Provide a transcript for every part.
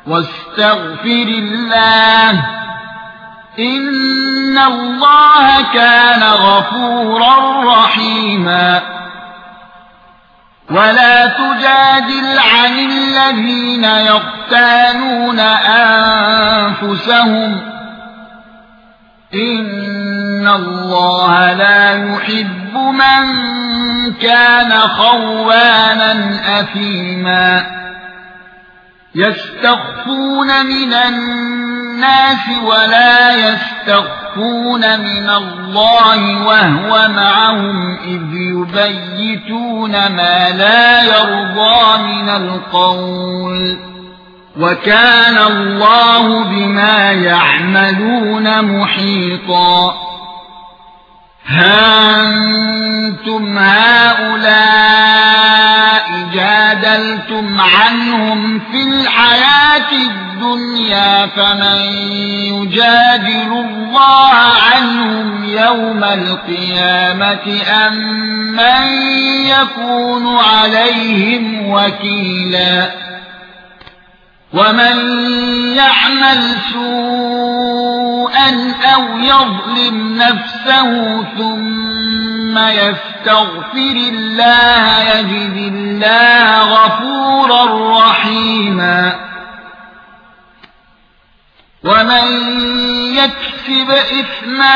واستغفر الله إن الله كان غفورا رحيما ولا تجادل عن الذين يختانون أنفسهم إن الله لا يحب من كان خوانا أثيما يستخفون من الناس ولا يستخفون من الله وهو معهم إذ يبيتون ما لا يرضى من القول وكان الله بما يعملون محيطا ها أنتم هؤلاء جادلتم عنهم في الحياة الدنيا فمن يجادل الله عنهم يوم القيامة أم من يكون عليهم وكيلا ومن يعمل سوءا أو يظلم نفسه ثم يستغفر الله يجد الله غفورا رحيما ومن يكسب إثما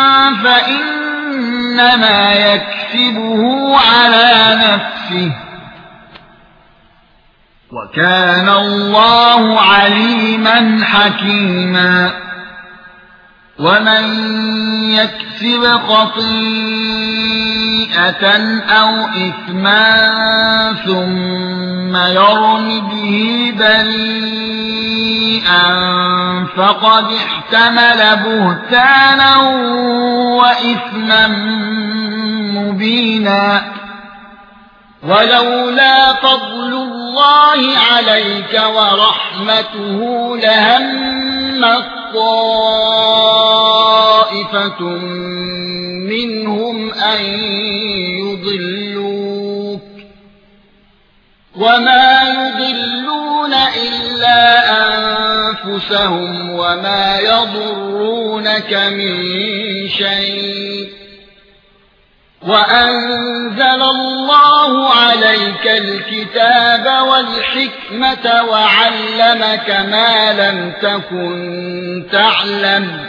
فإنما يكسبه على نفسه وكان الله عليما حكيما ومن يكسب خطيئة أو إثما ثم يرم به بريئا فقد احتمل بهتانا وإثما مبينا ولولا فضل الله عليك ورحمته لهمت طائفة منهم أن يضلوك وما يضلون إلا أنفسهم وما يضرونك من شيء وأنزل الله عليك الكتاب والحكمة وعلمك ما لم تكن تعلم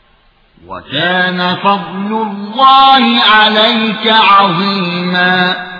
وكان فضل الله عليك عظيما